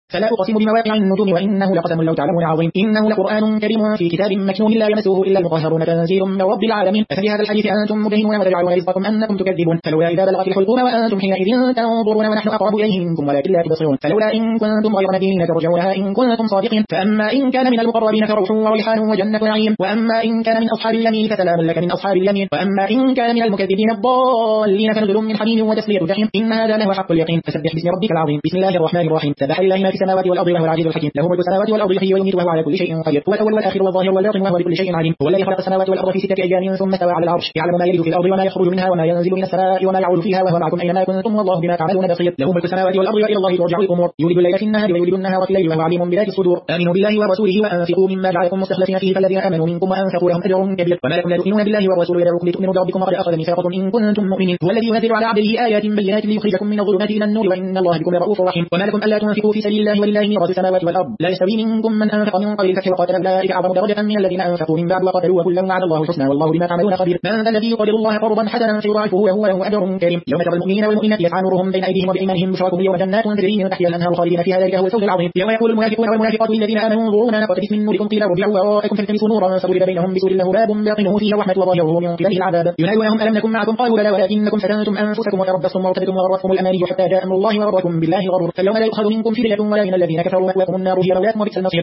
فلا أقسم بمواقع النجوم وإنه لقسم لو تعلمون عظيم إنه لقرآن كريم في كتاب مكنون لا يمسه إلا المطهرون تنزيل من رب العالمين أفبهذا الحديث أنتم مدهنون وتجعلون رزقكم أنكم تكذبون فلولا إذا بلغت الحلقوم وأنتم حينئذ تنظرون ونحن أقرب إليه منكم ولكن لا تبصرون فلولا إن كنتم غير مدينين ترجعونها إن كنتم صادقين فأما إن كان من المقربين فروح وريحان وجنة نعيم وأما إن كان من أصحاب اليمين فسلام لك من أصحاب اليمين وأما إن كان من المكذبين الضالين فنزل من حميم وتسلية جحيم إن هذا لهو حق اليقين فسبح باسم ربك العظيم بسم الله الرحمن الرحيم سبح لله ما في السماوات والأرض وهو العزيز الحكيم له ملك السماوات والأرض يحيي ويميت وهو على كل شيء قدير هو الأول والآخر والظاهر والباطن وهو بكل شيء عليم هو الذي خلق السماوات والأرض في 6 أيام ثم استوى على العرش يعلم ما يلج في الأرض وما يخرج منها وما ينزل من السماء وما يعود فيها وهو معكم أينما كنتم والله بما تعملون بصير له ملك السماوات والأرض وإلى الله ترجع الأمور يولد الليل في النهار ويولد النهار في الليل وهو عليم بذات الصدور آمنوا بالله ورسوله وأنفقوا مما جعلكم مستخلفين فيه فالذين آمنوا منكم وأنفقوا لهم أجر كبير وما لكم لا تؤمنون بالله والرسول يدعوكم لتؤمنوا بربكم وقد أخذ ميثاقكم إن كنتم مؤمنين هو الذي ينزل على عبده آيات بينات ليخرجكم من الظلمات إلى النور وإن الله بكم رؤوف رحيم وما لكم ألا تنفقوا في سبيل الله ولله ميراث السماوات والأرض لا يستوي منكم من أنفق من قبل الفتح وقاتل أولئك أعظم درجة من الذين أنفقوا من بعد وقاتلوا وكلا وعد الله الحسنى والله بما تعملون خبير من ذا الذي يقرض الله قرضا حسنا فيضاعفه وهو له أجر كريم يوم ترى المؤمنين والمؤمنات يسعى نورهم بين أيديهم وبأيمانهم بشراكم اليوم جنات تجري من تحتها الأنهار خالدين فيها ذلك هو الفوز العظيم يوم يقول المنافقون والمنافقات للذين آمنوا انظرونا نقتبس من نوركم قيل ارجعوا وراءكم فالتمسوا نورا فضرب بينهم بسور له باب باطنه فيه رحمة وظاهره من قبله العذاب ينادونهم ألم نكن معكم قالوا بلى ولكنكم فتنتم أنفسكم وتربصتم وارتبتم وغرتكم الأماني حتى جاء أمر الله وغركم بالله غرور فاليوم لا يؤخذ منكم فدية ولا من الذين كفروا مأواكم النار هي مولاكم وبئس المصير